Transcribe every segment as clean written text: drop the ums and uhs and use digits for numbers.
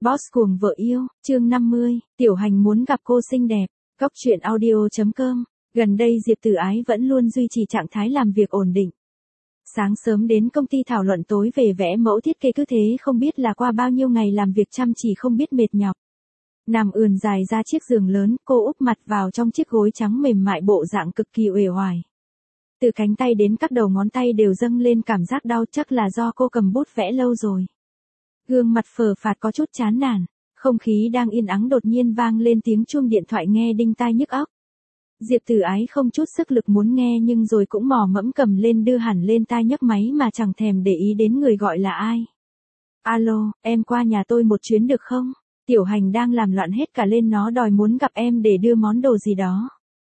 Boss cuồng vợ yêu, chương 50, Tiểu Hành muốn gặp cô xinh đẹp. Góc truyện audio.com. Gần đây Diệp Tử Ái vẫn luôn duy trì trạng thái làm việc ổn định. Sáng sớm đến công ty thảo luận, tối về vẽ mẫu thiết kế, cứ thế không biết là qua bao nhiêu ngày làm việc chăm chỉ không biết mệt nhọc. Nằm ườn dài ra chiếc giường lớn, cô úp mặt vào trong chiếc gối trắng mềm mại, bộ dạng cực kỳ uể oải. Từ cánh tay đến các đầu ngón tay đều dâng lên cảm giác đau, chắc là do cô cầm bút vẽ lâu rồi. Gương mặt phờ phạc có chút chán nản, không khí đang yên ắng đột nhiên vang lên tiếng chuông điện thoại nghe đinh tai nhức óc. Diệp Tử Ái không chút sức lực muốn nghe nhưng rồi cũng mò mẫm cầm lên đưa hẳn lên tai nhấc máy mà chẳng thèm để ý đến người gọi là ai. Alo, em qua nhà tôi một chuyến được không? Tiểu Hành đang làm loạn hết cả lên, nó đòi muốn gặp em để đưa món đồ gì đó.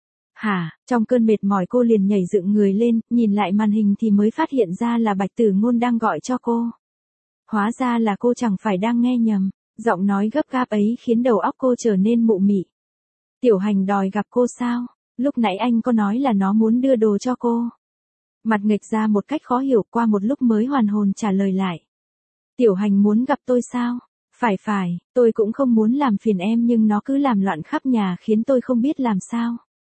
Hả? Trong cơn mệt mỏi cô liền nhảy dựng người lên, nhìn lại màn hình thì mới phát hiện ra là Bạch Tử Ngôn đang gọi cho cô. Hóa ra là cô chẳng phải đang nghe nhầm, giọng nói gấp gáp ấy khiến đầu óc cô trở nên mụ mị. Tiểu Hành đòi gặp cô sao? Lúc nãy anh có nói là nó muốn đưa đồ cho cô. Mặt nghệch ra một cách khó hiểu, qua một lúc mới hoàn hồn trả lời lại. Tiểu Hành muốn gặp tôi sao? Phải, tôi cũng không muốn làm phiền em nhưng nó cứ làm loạn khắp nhà khiến tôi không biết làm sao.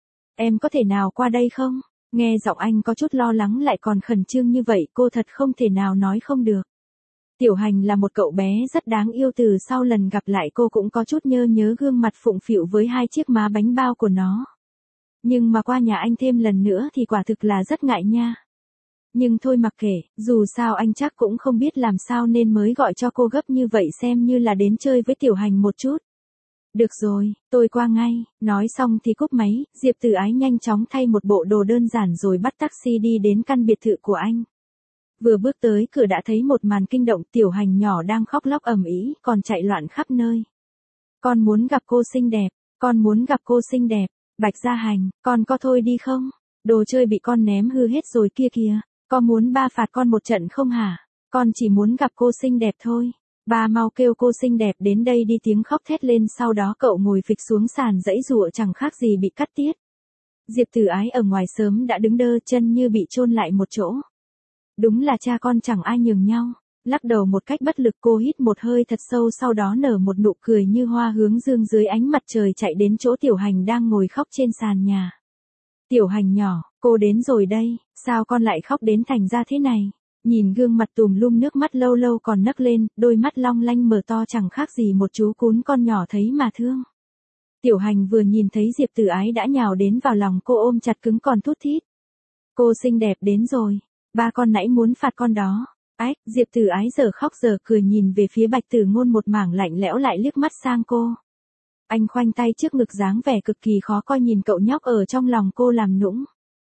Em có thể nào qua đây không? Nghe giọng anh có chút lo lắng lại còn khẩn trương như vậy, cô thật không thể nào nói không được. Tiểu Hành là một cậu bé rất đáng yêu, từ sau lần gặp lại cô cũng có chút nhớ gương mặt phụng phịu với hai chiếc má bánh bao của nó. Nhưng mà qua nhà anh thêm lần nữa thì quả thực là rất ngại nha. Nhưng thôi mặc kệ, dù sao anh chắc cũng không biết làm sao nên mới gọi cho cô gấp như vậy, xem như là đến chơi với Tiểu Hành một chút. Được rồi, tôi qua ngay. Nói xong thì cúp máy, Diệp Tử Ái nhanh chóng thay một bộ đồ đơn giản rồi bắt taxi đi đến căn biệt thự của anh. Vừa bước tới cửa đã thấy một màn kinh động, Tiểu Hành nhỏ đang khóc lóc ầm ĩ, còn chạy loạn khắp nơi. Con muốn gặp cô xinh đẹp, con muốn gặp cô xinh đẹp. Bạch Gia Hành, con có thôi đi không? Đồ chơi bị con ném hư hết rồi kia kìa. Con muốn ba phạt con một trận không hả? Con chỉ muốn gặp cô xinh đẹp thôi. Ba mau kêu cô xinh đẹp đến đây đi, tiếng khóc thét lên, sau đó cậu ngồi phịch xuống sàn giãy giụa chẳng khác gì bị cắt tiết. Diệp Tử Ái ở ngoài sớm đã đứng đơ chân như bị chôn lại một chỗ. Đúng là cha con chẳng ai nhường nhau. Lắc đầu một cách bất lực, cô hít một hơi thật sâu, sau đó nở một nụ cười như hoa hướng dương dưới ánh mặt trời, chạy đến chỗ Tiểu Hành đang ngồi khóc trên sàn nhà. Tiểu Hành nhỏ, cô đến rồi đây, sao con lại khóc đến thành ra thế này? Nhìn gương mặt tùm lum nước mắt lâu lâu còn nấc lên, đôi mắt long lanh mở to chẳng khác gì một chú cún con nhỏ thấy mà thương. Tiểu Hành vừa nhìn thấy Diệp Tử Ái đã nhào đến vào lòng cô, ôm chặt cứng còn thút thít. Cô xinh đẹp đến rồi, ba con nãy muốn phạt con đó. Ách, Diệp Tử Ái giờ khóc giờ cười nhìn về phía Bạch Tử Ngôn một mảng lạnh lẽo, lại liếc mắt sang cô. Anh khoanh tay trước ngực dáng vẻ cực kỳ khó coi nhìn cậu nhóc ở trong lòng cô làm nũng.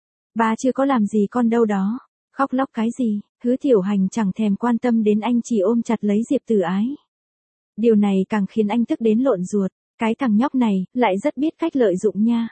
Ba chưa có làm gì con đâu đó, khóc lóc cái gì? Hứa Tiểu Hành chẳng thèm quan tâm đến anh, chỉ ôm chặt lấy Diệp Tử Ái. Điều này càng khiến anh tức đến lộn ruột, cái thằng nhóc này lại rất biết cách lợi dụng nha.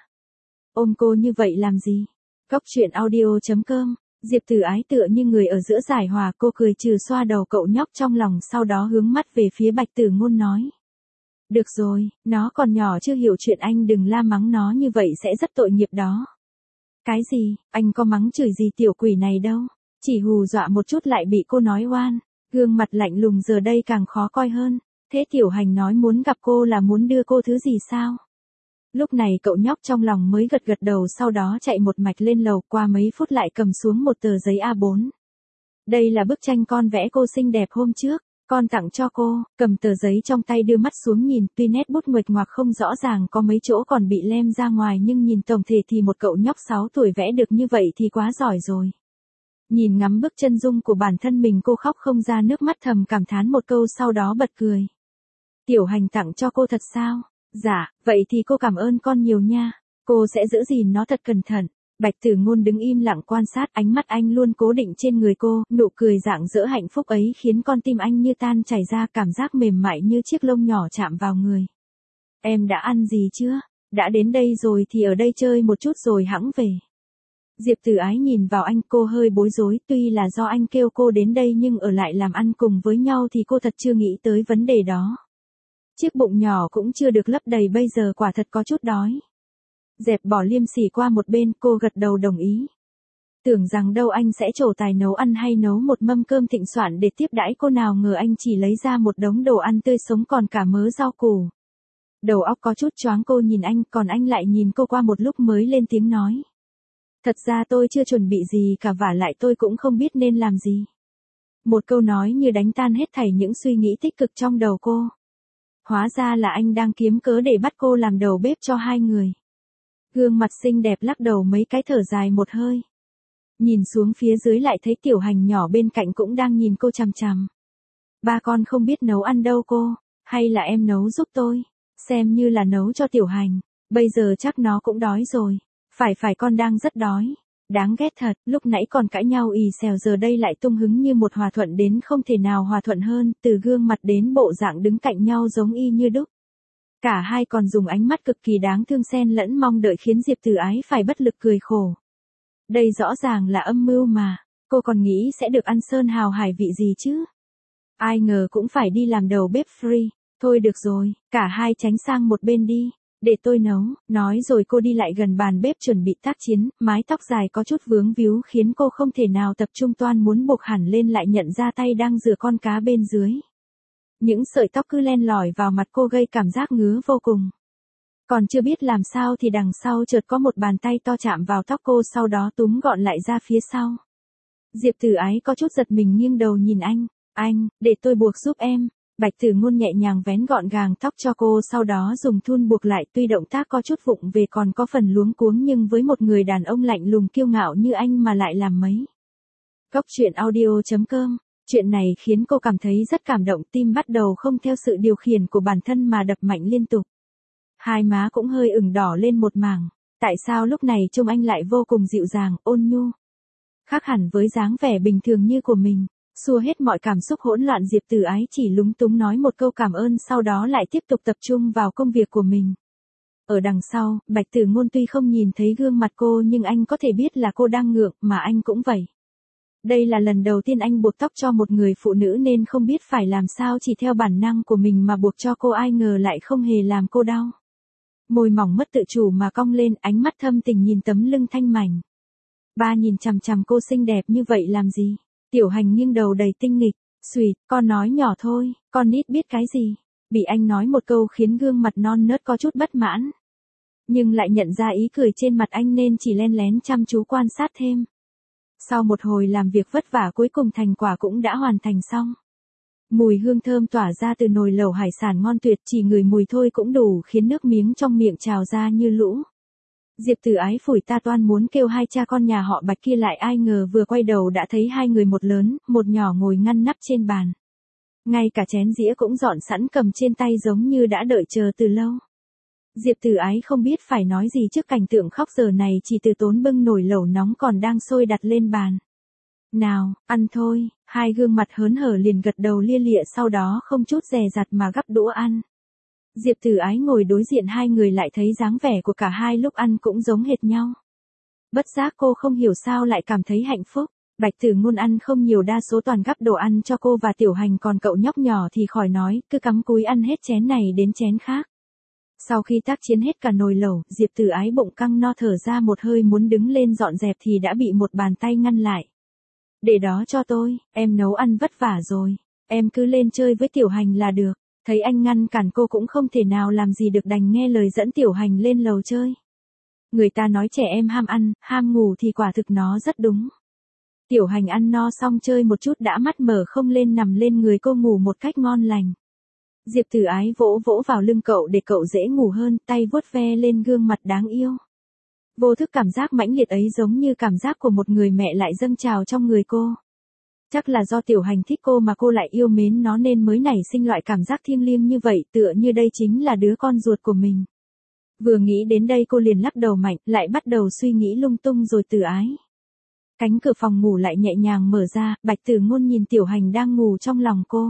Ôm cô như vậy làm gì? Góc truyện audio.com. Diệp Tử Ái tựa như người ở giữa giải hòa, cô cười trừ xoa đầu cậu nhóc trong lòng, sau đó hướng mắt về phía Bạch Tử Ngôn nói. Được rồi, nó còn nhỏ chưa hiểu chuyện, anh đừng la mắng nó như vậy sẽ rất tội nghiệp đó. Cái gì, anh có mắng chửi gì tiểu quỷ này đâu, chỉ hù dọa một chút lại bị cô nói oan. Gương mặt lạnh lùng giờ đây càng khó coi hơn. Thế Tiểu Hành nói muốn gặp cô là muốn đưa cô thứ gì sao? Lúc này cậu nhóc trong lòng mới gật đầu, sau đó chạy một mạch lên lầu, qua mấy phút lại cầm xuống một tờ giấy A4. Đây là bức tranh con vẽ cô xinh đẹp hôm trước, con tặng cho cô. Cầm tờ giấy trong tay đưa mắt xuống nhìn, tuy nét bút nguệch ngoạc không rõ ràng, có mấy chỗ còn bị lem ra ngoài, nhưng nhìn tổng thể thì một cậu nhóc 6 tuổi vẽ được như vậy thì quá giỏi rồi. Nhìn ngắm bức chân dung của bản thân mình, cô khóc không ra nước mắt, thầm cảm thán một câu sau đó bật cười. Tiểu Hành tặng cho cô thật sao? Dạ, vậy thì cô cảm ơn con nhiều nha. Cô sẽ giữ gìn nó thật cẩn thận. Bạch Tử Ngôn đứng im lặng quan sát, ánh mắt anh luôn cố định trên người cô, nụ cười rạng rỡ hạnh phúc ấy khiến con tim anh như tan chảy ra, cảm giác mềm mại như chiếc lông nhỏ chạm vào người. Em đã ăn gì chưa? Đã đến đây rồi thì ở đây chơi một chút rồi hẵng về. Diệp Tử Ái nhìn vào anh, cô hơi bối rối, tuy là do anh kêu cô đến đây nhưng ở lại làm ăn cùng với nhau thì cô thật chưa nghĩ tới vấn đề đó. Chiếc bụng nhỏ cũng chưa được lấp đầy, bây giờ quả thật có chút đói. Dẹp bỏ liêm sỉ qua một bên, cô gật đầu đồng ý. Tưởng rằng đâu anh sẽ trổ tài nấu ăn hay nấu một mâm cơm thịnh soạn để tiếp đãi cô, nào ngờ anh chỉ lấy ra một đống đồ ăn tươi sống còn cả mớ rau củ. Đầu óc có chút choáng, cô nhìn anh, còn anh lại nhìn cô, qua một lúc mới lên tiếng nói. Thật ra tôi chưa chuẩn bị gì cả, vả lại tôi cũng không biết nên làm gì. Một câu nói như đánh tan hết thảy những suy nghĩ tích cực trong đầu cô. Hóa ra là anh đang kiếm cớ để bắt cô làm đầu bếp cho hai người. Gương mặt xinh đẹp lắc đầu mấy cái, thở dài một hơi. Nhìn xuống phía dưới lại thấy Tiểu Hành nhỏ bên cạnh cũng đang nhìn cô chằm chằm. Ba con không biết nấu ăn đâu cô, hay là em nấu giúp tôi? Xem như là nấu cho Tiểu Hành, bây giờ chắc nó cũng đói rồi. Phải con đang rất đói. Đáng ghét thật, lúc nãy còn cãi nhau ì xèo, giờ đây lại tung hứng như một hòa thuận đến không thể nào hòa thuận hơn, từ gương mặt đến bộ dạng đứng cạnh nhau giống y như đúc. Cả hai còn dùng ánh mắt cực kỳ đáng thương xen lẫn mong đợi khiến Diệp Tử Ái phải bất lực cười khổ. Đây rõ ràng là âm mưu mà, cô còn nghĩ sẽ được ăn sơn hào hải vị gì chứ. Ai ngờ cũng phải đi làm đầu bếp free. Thôi được rồi, cả hai tránh sang một bên đi, để tôi nấu. Nói rồi cô đi lại gần bàn bếp chuẩn bị tác chiến, mái tóc dài có chút vướng víu khiến cô không thể nào tập trung, toan muốn buộc hẳn lên lại nhận ra tay đang rửa con cá bên dưới. Những sợi tóc cứ len lỏi vào mặt cô gây cảm giác ngứa vô cùng. Còn chưa biết làm sao thì đằng sau chợt có một bàn tay to chạm vào tóc cô, sau đó túm gọn lại ra phía sau. Diệp Tử Ái có chút giật mình nghiêng đầu nhìn anh. Anh, để tôi buộc giúp em. Bạch Tử Ngôn nhẹ nhàng vén gọn gàng tóc cho cô, sau đó dùng thun buộc lại, tuy động tác có chút vụng về còn có phần luống cuống, nhưng với một người đàn ông lạnh lùng kiêu ngạo như anh mà lại làm mấy. Góc truyện audio.com. Chuyện này khiến cô cảm thấy rất cảm động, tim bắt đầu không theo sự điều khiển của bản thân mà đập mạnh liên tục. Hai má cũng hơi ửng đỏ lên một mảng. Tại sao lúc này trông anh lại vô cùng dịu dàng, ôn nhu? Khác hẳn với dáng vẻ bình thường như của mình. Xua hết mọi cảm xúc hỗn loạn, Diệp Tử Ái chỉ lúng túng nói một câu cảm ơn, sau đó lại tiếp tục tập trung vào công việc của mình. Ở đằng sau, Bạch Tử Ngôn tuy không nhìn thấy gương mặt cô nhưng anh có thể biết là cô đang ngượng, mà anh cũng vậy. Đây là lần đầu tiên anh buộc tóc cho một người phụ nữ nên không biết phải làm sao, chỉ theo bản năng của mình mà buộc cho cô, ai ngờ lại không hề làm cô đau. Môi mỏng mất tự chủ mà cong lên, ánh mắt thâm tình nhìn tấm lưng thanh mảnh. Ba nhìn chằm chằm cô xinh đẹp như vậy làm gì? Tiểu Hành nghiêng đầu đầy tinh nghịch. Xùi, con nói nhỏ thôi, con ít biết cái gì. Bị anh nói một câu khiến gương mặt non nớt có chút bất mãn. Nhưng lại nhận ra ý cười trên mặt anh nên chỉ len lén chăm chú quan sát thêm. Sau một hồi làm việc vất vả, cuối cùng thành quả cũng đã hoàn thành xong. Mùi hương thơm tỏa ra từ nồi lẩu hải sản ngon tuyệt, chỉ ngửi mùi thôi cũng đủ khiến nước miếng trong miệng trào ra như lũ. Diệp Tử Ái phủi ta toan muốn kêu hai cha con nhà họ Bạch kia lại, ai ngờ vừa quay đầu đã thấy hai người, một lớn, một nhỏ ngồi ngăn nắp trên bàn. Ngay cả chén dĩa cũng dọn sẵn cầm trên tay giống như đã đợi chờ từ lâu. Diệp Tử Ái không biết phải nói gì trước cảnh tượng khóc giờ này, chỉ từ tốn bưng nồi lẩu nóng còn đang sôi đặt lên bàn. Nào, ăn thôi, hai gương mặt hớn hở liền gật đầu lia lịa, sau đó không chút dè dặt mà gắp đũa ăn. Diệp Tử Ái ngồi đối diện hai người lại thấy dáng vẻ của cả hai lúc ăn cũng giống hệt nhau. Bất giác cô không hiểu sao lại cảm thấy hạnh phúc. Bạch Tử Ngôn ăn không nhiều, đa số toàn gắp đồ ăn cho cô và Tiểu Hành, còn cậu nhóc nhỏ thì khỏi nói, cứ cắm cúi ăn hết chén này đến chén khác. Sau khi tác chiến hết cả nồi lẩu, Diệp Tử Ái bụng căng no thở ra một hơi muốn đứng lên dọn dẹp thì đã bị một bàn tay ngăn lại. Để đó cho tôi, em nấu ăn vất vả rồi, em cứ lên chơi với Tiểu Hành là được. Thấy anh ngăn cản cô cũng không thể nào làm gì được, đành nghe lời dẫn Tiểu Hành lên lầu chơi. Người ta nói trẻ em ham ăn, ham ngủ thì quả thực nó rất đúng. Tiểu Hành ăn no xong chơi một chút đã mắt mở không lên, nằm lên người cô ngủ một cách ngon lành. Diệp Tử Ái vỗ vỗ vào lưng cậu để cậu dễ ngủ hơn, tay vuốt ve lên gương mặt đáng yêu. Vô thức cảm giác mãnh liệt ấy giống như cảm giác của một người mẹ lại dâng trào trong người cô. Chắc là do Tiểu Hành thích cô mà cô lại yêu mến nó nên mới nảy sinh loại cảm giác thiêng liêng như vậy, tựa như đây chính là đứa con ruột của mình. Vừa nghĩ đến đây cô liền lắc đầu mạnh, lại bắt đầu suy nghĩ lung tung rồi. Tử Ái. Cánh cửa phòng ngủ lại nhẹ nhàng mở ra, Bạch Tử Ngôn nhìn Tiểu Hành đang ngủ trong lòng cô.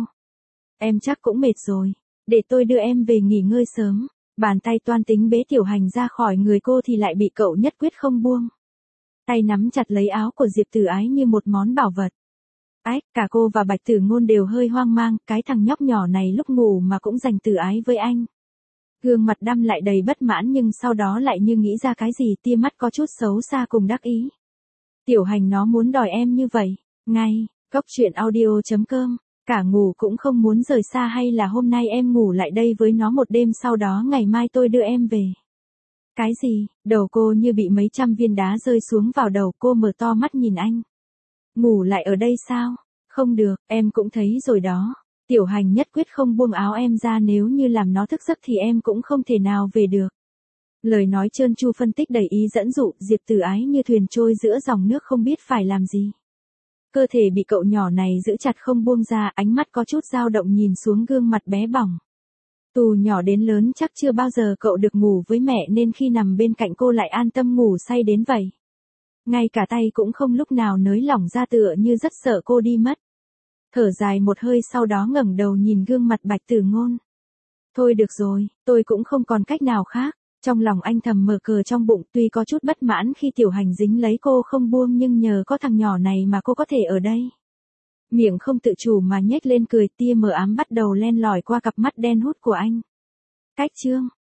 Em chắc cũng mệt rồi, để tôi đưa em về nghỉ ngơi sớm. Bàn tay toan tính bế Tiểu Hành ra khỏi người cô thì lại bị cậu nhất quyết không buông. Tay nắm chặt lấy áo của Diệp Tử Ái như một món bảo vật. Ách, cả cô và Bạch Tử Ngôn đều hơi hoang mang, cái thằng nhóc nhỏ này lúc ngủ mà cũng dành Tử Ái với anh. Gương mặt đăm lại đầy bất mãn nhưng sau đó lại như nghĩ ra cái gì, tia mắt có chút xấu xa cùng đắc ý. Tiểu Hành nó muốn đòi em như vậy. Ngay, Cốc truyện audio.com, cả ngủ cũng không muốn rời xa hay là hôm nay em ngủ lại đây với nó một đêm sau đó ngày mai tôi đưa em về. Cái gì, đầu cô như bị mấy trăm viên đá rơi xuống vào đầu, cô mở to mắt nhìn anh. Ngủ lại ở đây sao? Không được, em cũng thấy rồi đó. Tiểu Hành nhất quyết không buông áo em ra, nếu như làm nó thức giấc thì em cũng không thể nào về được. Lời nói trơn tru phân tích đầy ý dẫn dụ, Diệp Tử Ái như thuyền trôi giữa dòng nước không biết phải làm gì. Cơ thể bị cậu nhỏ này giữ chặt không buông ra, ánh mắt có chút dao động nhìn xuống gương mặt bé bỏng. Từ nhỏ đến lớn chắc chưa bao giờ cậu được ngủ với mẹ nên khi nằm bên cạnh cô lại an tâm ngủ say đến vậy. Ngay cả tay cũng không lúc nào nới lỏng ra, tựa như rất sợ cô đi mất. Thở dài một hơi sau đó ngẩng đầu nhìn gương mặt Bạch Tử Ngôn. Thôi được rồi, tôi cũng không còn cách nào khác. Trong lòng anh thầm mở cờ trong bụng, tuy có chút bất mãn khi Tiểu Hành dính lấy cô không buông, nhưng nhờ có thằng nhỏ này mà cô có thể ở đây. Miệng không tự chủ mà nhếch lên cười, tia mờ ám bắt đầu len lỏi qua cặp mắt đen hút của anh. Cách chương